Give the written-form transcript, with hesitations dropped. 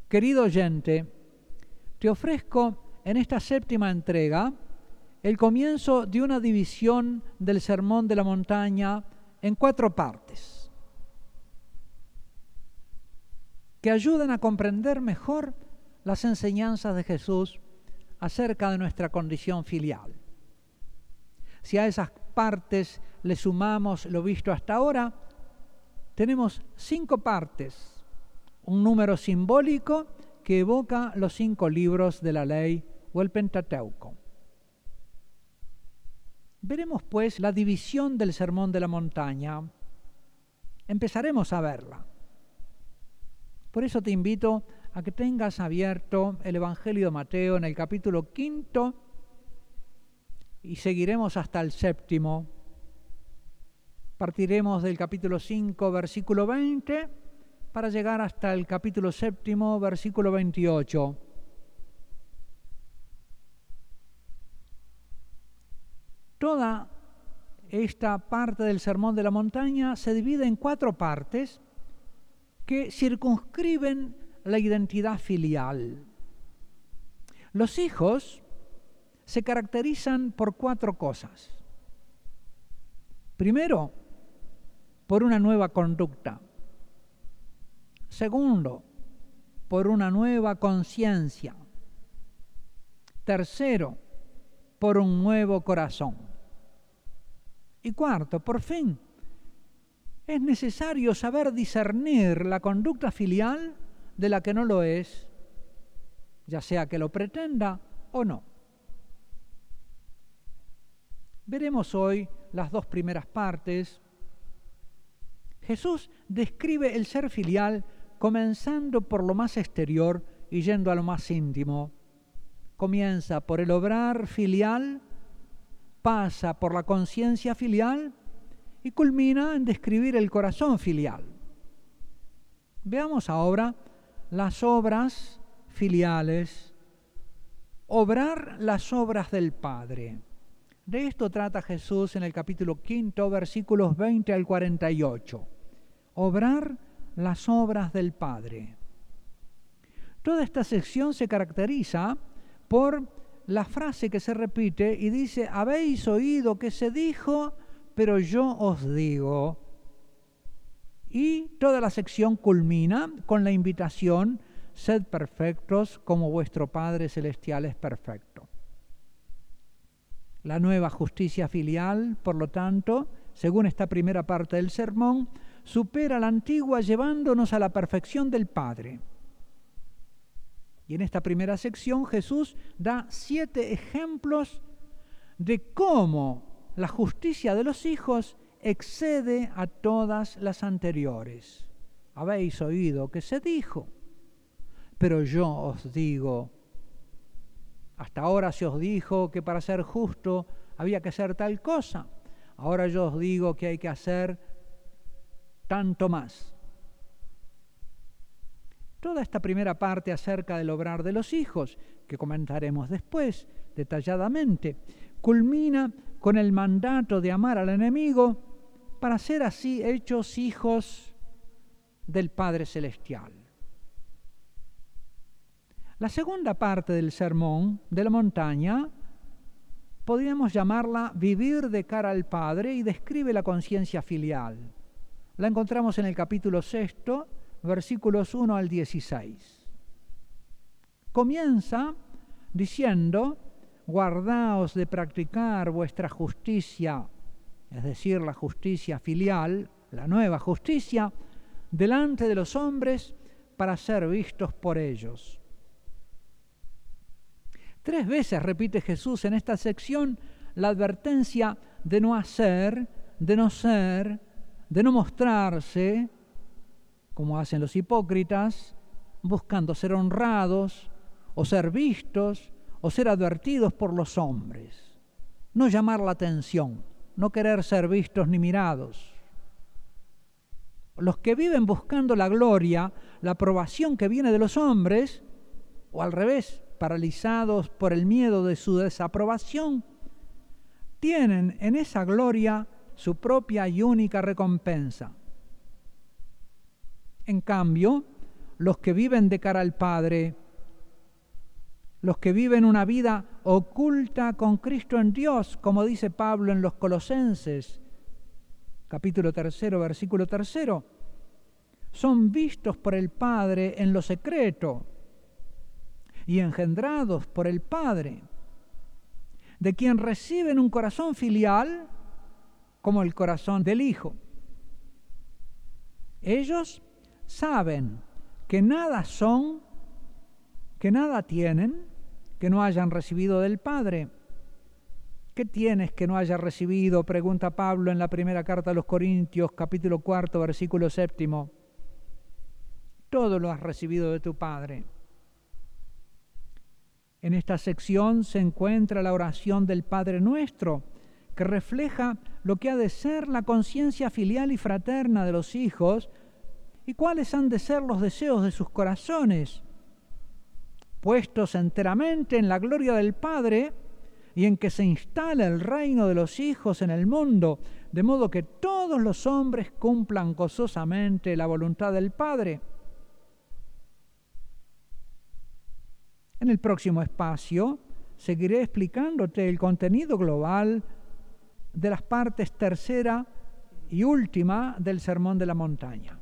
Querido oyente, te ofrezco en esta séptima entrega el comienzo de una división del Sermón de la Montaña en 4 partes que ayudan a comprender mejor las enseñanzas de Jesús acerca de nuestra condición filial. Si a esas partes le sumamos lo visto hasta ahora, tenemos 5 partes, un número simbólico que evoca los 5 libros de la ley o el Pentateuco. Veremos pues la división del Sermón de la Montaña. Empezaremos a verla. Por eso te invito a que tengas abierto el Evangelio de Mateo en el capítulo 5 y seguiremos hasta el 7. Partiremos del capítulo 5, versículo 20, para llegar hasta el capítulo 7, versículo 28. Toda esta parte del Sermón de la Montaña se divide en 4 partes que circunscriben la identidad filial. Los hijos se caracterizan por 4 cosas. Primero, por una nueva conducta. Segundo, por una nueva conciencia. Tercero, por un nuevo corazón. Y cuarto, por fin, es necesario saber discernir la conducta filial de la que no lo es, ya sea que lo pretenda o no. Veremos hoy las 2 primeras partes. Jesús describe el ser filial comenzando por lo más exterior y yendo a lo más íntimo. Comienza por el obrar filial, pasa por la conciencia filial y culmina en describir el corazón filial. Veamos ahora las obras filiales. Obrar las obras del Padre. De esto trata Jesús en el capítulo 5, versículos 20 al 48. Obrar las obras del Padre. Toda esta sección se caracteriza por la frase que se repite y dice: habéis oído que se dijo, pero yo os digo. Y toda la sección culmina con la invitación: sed perfectos como vuestro Padre Celestial es perfecto. La nueva justicia filial, por lo tanto, según esta primera parte del sermón, supera la antigua llevándonos a la perfección del Padre. Y en esta primera sección Jesús da 7 ejemplos de cómo la justicia de los hijos excede a todas las anteriores. Habéis oído que se dijo, pero yo os digo. Hasta ahora se os dijo que para ser justo había que hacer tal cosa. Ahora yo os digo que hay que hacer tanto más. Toda esta primera parte acerca del obrar de los hijos, que comentaremos después detalladamente, culmina con el mandato de amar al enemigo para ser así hechos hijos del Padre Celestial. La segunda parte del sermón de la montaña podríamos llamarla vivir de cara al Padre y describe la conciencia filial. La encontramos en el capítulo 6, versículos 1 al 16. Comienza diciendo: guardaos de practicar vuestra justicia, es decir, la justicia filial, la nueva justicia, delante de los hombres para ser vistos por ellos. 3 veces repite Jesús en esta sección la advertencia de no hacer, de no ser, de no mostrarse, como hacen los hipócritas, buscando ser honrados, o ser vistos, o ser advertidos por los hombres. No llamar la atención, no querer ser vistos ni mirados. Los que viven buscando la gloria, la aprobación que viene de los hombres, o al revés, paralizados por el miedo de su desaprobación, tienen en esa gloria su propia y única recompensa. En cambio, los que viven de cara al Padre, los que viven una vida oculta con Cristo en Dios, como dice Pablo en los Colosenses, capítulo 3, versículo 3, son vistos por el Padre en lo secreto y engendrados por el Padre, de quien reciben un corazón filial como el corazón del Hijo. Ellos saben que nada son, que nada tienen, que no hayan recibido del Padre. ¿Qué tienes que no hayas recibido?, pregunta Pablo en la primera carta a los Corintios, capítulo 4, versículo 7. Todo lo has recibido de tu Padre. En esta sección se encuentra la oración del Padre Nuestro, que refleja lo que ha de ser la conciencia filial y fraterna de los hijos y cuáles han de ser los deseos de sus corazones, puestos enteramente en la gloria del Padre y en que se instala el reino de los hijos en el mundo, de modo que todos los hombres cumplan gozosamente la voluntad del Padre. En el próximo espacio seguiré explicándote el contenido global de las partes tercera y última del Sermón de la Montaña.